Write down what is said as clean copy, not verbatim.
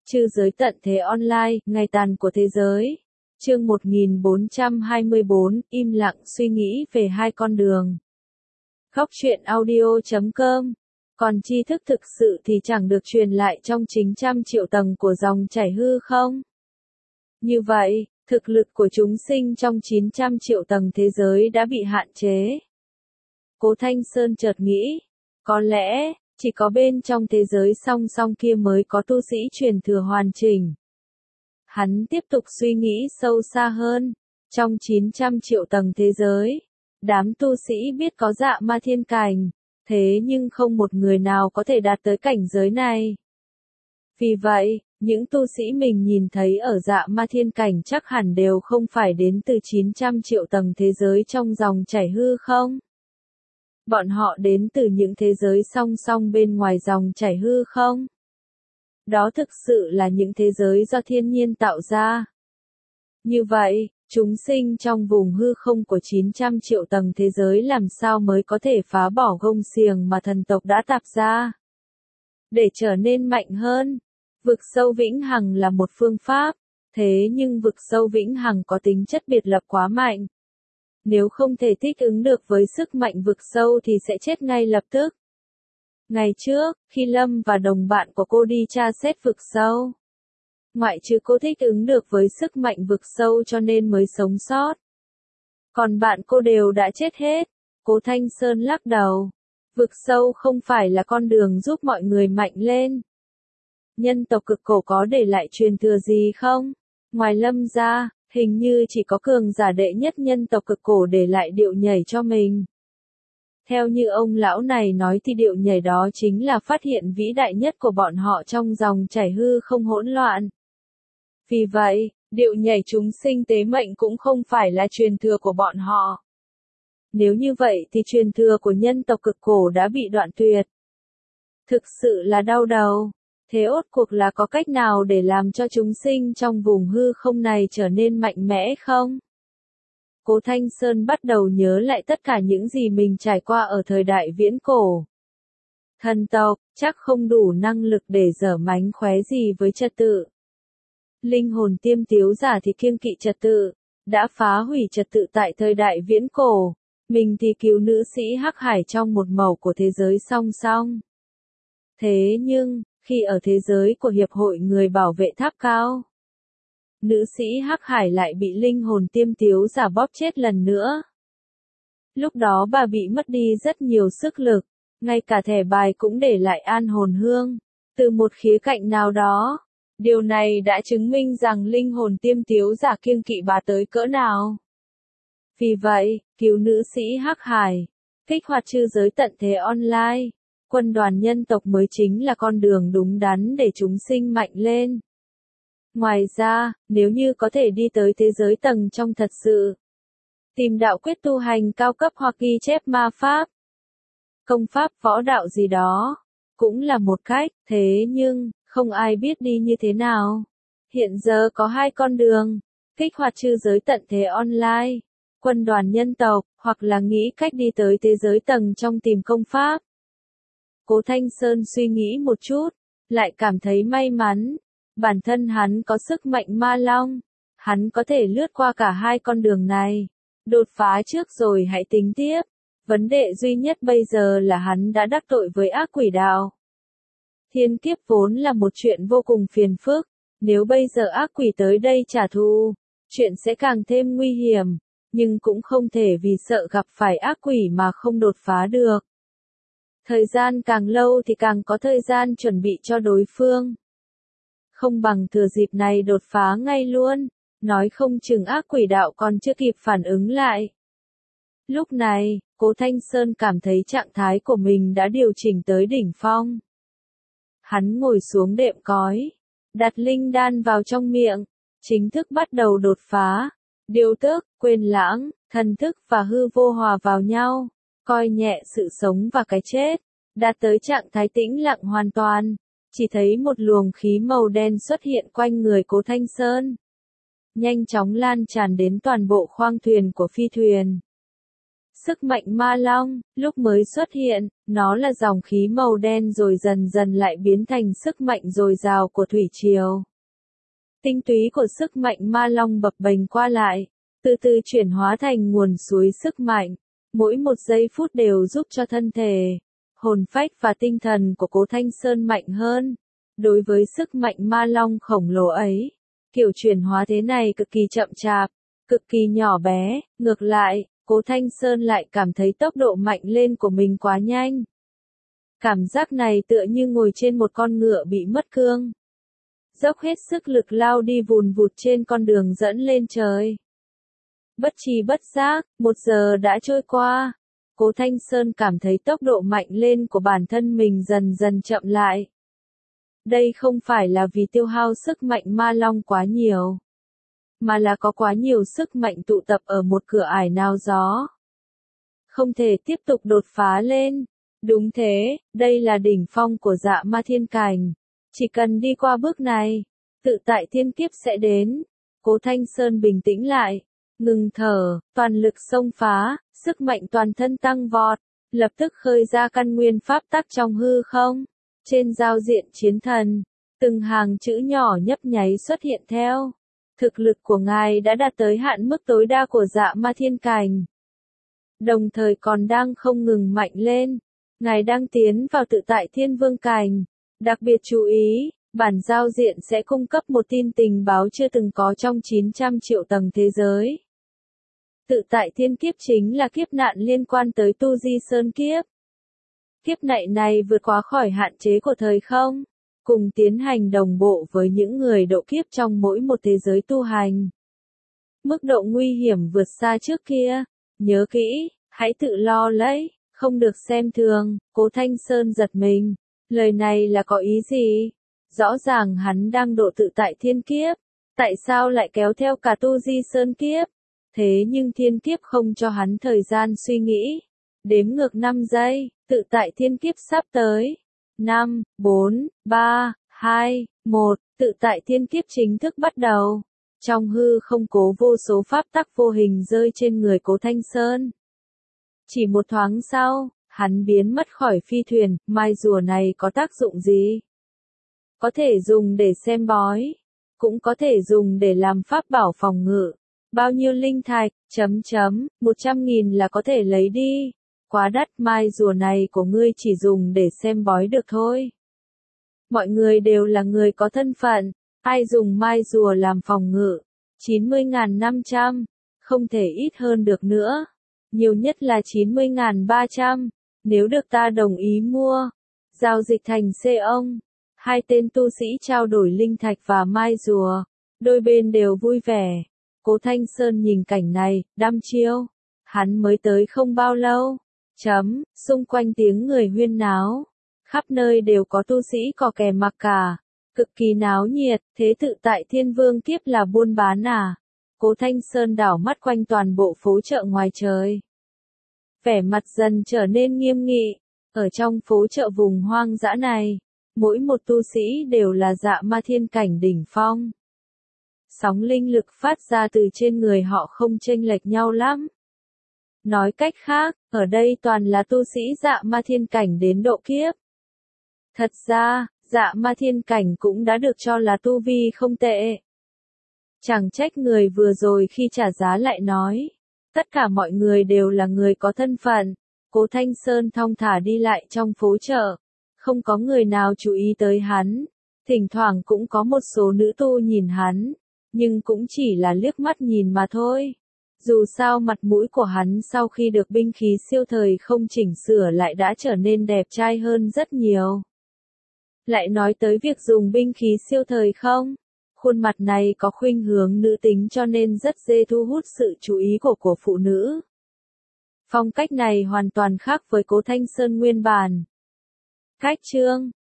Trư giới tận thế online, ngày tàn của thế giới. Chương 1424, im lặng suy nghĩ về hai con đường. Góc truyện audio.com. Còn tri thức thực sự thì chẳng được truyền lại trong chính trăm triệu tầng của dòng chảy hư không? Như vậy, thực lực của chúng sinh trong 900 triệu tầng thế giới đã bị hạn chế. Cố Thanh Sơn chợt nghĩ, có lẽ, chỉ có bên trong thế giới song song kia mới có tu sĩ truyền thừa hoàn chỉnh. Hắn tiếp tục suy nghĩ sâu xa hơn, trong 900 triệu tầng thế giới, đám tu sĩ biết có Dạ Ma Thiên Cảnh, thế nhưng không một người nào có thể đạt tới cảnh giới này. Vì vậy, những tu sĩ mình nhìn thấy ở Dạ Ma Thiên Cảnh chắc hẳn đều không phải đến từ 900 triệu tầng thế giới trong dòng chảy hư không? Bọn họ đến từ những thế giới song song bên ngoài dòng chảy hư không? Đó thực sự là những thế giới do thiên nhiên tạo ra. Như vậy, chúng sinh trong vùng hư không của 900 triệu tầng thế giới làm sao mới có thể phá bỏ gông xiềng mà thần tộc đã tạo ra? Để trở nên mạnh hơn, vực sâu vĩnh hằng là một phương pháp, thế nhưng vực sâu vĩnh hằng có tính chất biệt lập quá mạnh. Nếu không thể thích ứng được với sức mạnh vực sâu thì sẽ chết ngay lập tức. Ngày trước, khi Lâm và đồng bạn của cô đi tra xét vực sâu, ngoại trừ cô thích ứng được với sức mạnh vực sâu cho nên mới sống sót. Còn bạn cô đều đã chết hết. Cố Thanh Sơn lắc đầu. Vực sâu không phải là con đường giúp mọi người mạnh lên. Nhân tộc cực cổ có để lại truyền thừa gì không? Ngoài Lâm ra, hình như chỉ có cường giả đệ nhất nhân tộc cực cổ để lại điệu nhảy cho mình. Theo như ông lão này nói thì điệu nhảy đó chính là phát hiện vĩ đại nhất của bọn họ trong dòng chảy hư không hỗn loạn. Vì vậy, điệu nhảy chúng sinh tế mệnh cũng không phải là truyền thừa của bọn họ. Nếu như vậy thì truyền thừa của nhân tộc cực cổ đã bị đoạn tuyệt. Thực sự là đau đầu. Thế rốt cuộc là có cách nào để làm cho chúng sinh trong vùng hư không này trở nên mạnh mẽ không? Cố Thanh Sơn bắt đầu nhớ lại tất cả những gì mình trải qua ở thời đại viễn cổ. Thần tộc, chắc không đủ năng lực để giở mánh khóe gì với trật tự. Linh hồn tiêm tiếu giả thì kiêng kỵ trật tự, đã phá hủy trật tự tại thời đại viễn cổ. Mình thì cứu nữ sĩ Hắc Hải trong một mẩu của thế giới song song. Thế nhưng, khi ở thế giới của Hiệp hội người bảo vệ tháp cao, nữ sĩ Hắc Hải lại bị linh hồn tiêm tiếu giả bóp chết lần nữa. Lúc đó bà bị mất đi rất nhiều sức lực, ngay cả thẻ bài cũng để lại an hồn hương. Từ một khía cạnh nào đó, điều này đã chứng minh rằng linh hồn tiêm tiếu giả kiêng kỵ bà tới cỡ nào. Vì vậy, cứu nữ sĩ Hắc Hải, kích hoạt trư giới tận thế online, quân đoàn nhân tộc mới chính là con đường đúng đắn để chúng sinh mạnh lên. Ngoài ra, nếu như có thể đi tới thế giới tầng trong thật sự, tìm đạo quyết tu hành cao cấp hoặc ghi chép ma pháp, công pháp võ đạo gì đó, cũng là một cách, thế nhưng, không ai biết đi như thế nào. Hiện giờ có hai con đường, kích hoạt trư giới tận thế online, quân đoàn nhân tộc, hoặc là nghĩ cách đi tới thế giới tầng trong tìm công pháp. Cố Thanh Sơn suy nghĩ một chút, lại cảm thấy may mắn. Bản thân hắn có sức mạnh ma long, hắn có thể lướt qua cả hai con đường này. Đột phá trước rồi hãy tính tiếp. Vấn đề duy nhất bây giờ là hắn đã đắc tội với ác quỷ đạo. Thiên kiếp vốn là một chuyện vô cùng phiền phức, nếu bây giờ ác quỷ tới đây trả thù, chuyện sẽ càng thêm nguy hiểm, nhưng cũng không thể vì sợ gặp phải ác quỷ mà không đột phá được. Thời gian càng lâu thì càng có thời gian chuẩn bị cho đối phương. Không bằng thừa dịp này đột phá ngay luôn, nói không chừng ác quỷ đạo còn chưa kịp phản ứng lại. Lúc này, Cố Thanh Sơn cảm thấy trạng thái của mình đã điều chỉnh tới đỉnh phong. Hắn ngồi xuống đệm cói, đặt linh đan vào trong miệng, chính thức bắt đầu đột phá. Điều tức, quên lãng, thần thức và hư vô hòa vào nhau, coi nhẹ sự sống và cái chết, đạt tới trạng thái tĩnh lặng hoàn toàn. Chỉ thấy một luồng khí màu đen xuất hiện quanh người Cố Thanh Sơn, nhanh chóng lan tràn đến toàn bộ khoang thuyền của phi thuyền. Sức mạnh ma long, lúc mới xuất hiện, nó là dòng khí màu đen rồi dần dần lại biến thành sức mạnh dồi dào của thủy triều. Tinh túy của sức mạnh ma long bập bềnh qua lại, từ từ chuyển hóa thành nguồn suối sức mạnh. Mỗi một giây phút đều giúp cho thân thể, hồn phách và tinh thần của Cố Thanh Sơn mạnh hơn. Đối với sức mạnh ma long khổng lồ ấy, kiểu chuyển hóa thế này cực kỳ chậm chạp, cực kỳ nhỏ bé, ngược lại, Cố Thanh Sơn lại cảm thấy tốc độ mạnh lên của mình quá nhanh. Cảm giác này tựa như ngồi trên một con ngựa bị mất cương. Dốc hết sức lực lao đi vùn vụt trên con đường dẫn lên trời. Bất tri bất giác, 1 giờ đã trôi qua. Cố Thanh Sơn cảm thấy tốc độ mạnh lên của bản thân mình dần dần chậm lại. Đây không phải là vì tiêu hao sức mạnh ma long quá nhiều, mà là có quá nhiều sức mạnh tụ tập ở một cửa ải nào gió. Không thể tiếp tục đột phá lên. Đúng thế, đây là đỉnh phong của Dạ Ma Thiên Cảnh. Chỉ cần đi qua bước này, tự tại thiên kiếp sẽ đến. Cố Thanh Sơn bình tĩnh lại, ngừng thở, toàn lực xông phá, sức mạnh toàn thân tăng vọt, lập tức khơi ra căn nguyên pháp tắc trong hư không. Trên giao diện chiến thần, từng hàng chữ nhỏ nhấp nháy xuất hiện theo. Thực lực của ngài đã đạt tới hạn mức tối đa của Dạ Ma Thiên Cảnh. Đồng thời còn đang không ngừng mạnh lên. Ngài đang tiến vào tự tại thiên vương cảnh. Đặc biệt chú ý, bản giao diện sẽ cung cấp một tin tình báo chưa từng có trong 900 triệu tầng thế giới. Tự tại thiên kiếp chính là kiếp nạn liên quan tới Tu Di Sơn kiếp. Kiếp nạn này vượt quá khỏi hạn chế của thời không, cùng tiến hành đồng bộ với những người độ kiếp trong mỗi một thế giới tu hành. Mức độ nguy hiểm vượt xa trước kia. Nhớ kỹ, hãy tự lo lấy, không được xem thường. Cố Thanh Sơn giật mình. Lời này là có ý gì? Rõ ràng hắn đang độ tự tại thiên kiếp. Tại sao lại kéo theo cả Tu Di Sơn kiếp? Thế nhưng thiên kiếp không cho hắn thời gian suy nghĩ. Đếm ngược 5 giây, tự tại thiên kiếp sắp tới. 5, 4, 3, 2, 1, tự tại thiên kiếp chính thức bắt đầu. Trong hư không cố vô số pháp tắc vô hình rơi trên người Cố Thanh Sơn. Chỉ một thoáng sau, hắn biến mất khỏi phi thuyền. Mai rùa này có tác dụng gì? Có thể dùng để xem bói, cũng có thể dùng để làm pháp bảo phòng ngự. Bao nhiêu linh thạch, 100.000 là có thể lấy đi. Quá đắt, mai rùa này của ngươi chỉ dùng để xem bói được thôi. Mọi người đều là người có thân phận, ai dùng mai rùa làm phòng ngự? 90.500, không thể ít hơn được nữa. Nhiều nhất là 90.300, nếu được ta đồng ý mua. Giao dịch thành C-ông. Hai tên tu sĩ trao đổi linh thạch và mai rùa. Đôi bên đều vui vẻ. Cố Thanh Sơn nhìn cảnh này, đăm chiêu. Hắn mới tới không bao lâu. Xung quanh tiếng người huyên náo. Khắp nơi đều có tu sĩ cò kè mặc cả. Cực kỳ náo nhiệt, thế tự tại thiên vương kiếp là buôn bán à? Cố Thanh Sơn đảo mắt quanh toàn bộ phố chợ ngoài trời. Vẻ mặt dần trở nên nghiêm nghị. Ở trong phố chợ vùng hoang dã này, mỗi một tu sĩ đều là Dạ Ma Thiên Cảnh đỉnh phong. Sóng linh lực phát ra từ trên người họ không chênh lệch nhau lắm. Nói cách khác, ở đây toàn là tu sĩ Dạ Ma Thiên Cảnh đến độ kiếp. Thật ra, Dạ Ma Thiên Cảnh cũng đã được cho là tu vi không tệ. Chẳng trách người vừa rồi khi trả giá lại nói, tất cả mọi người đều là người có thân phận. Cố Thanh Sơn thong thả đi lại trong phố chợ, không có người nào chú ý tới hắn. Thỉnh thoảng cũng có một số nữ tu nhìn hắn, nhưng cũng chỉ là liếc mắt nhìn mà thôi. Dù sao mặt mũi của hắn sau khi được binh khí siêu thời không chỉnh sửa lại đã trở nên đẹp trai hơn rất nhiều. Lại nói tới việc dùng binh khí siêu thời không, khuôn mặt này có khuynh hướng nữ tính cho nên rất dễ thu hút sự chú ý của phụ nữ. Phong cách này hoàn toàn khác với Cố Thanh Sơn nguyên bản. Cách chương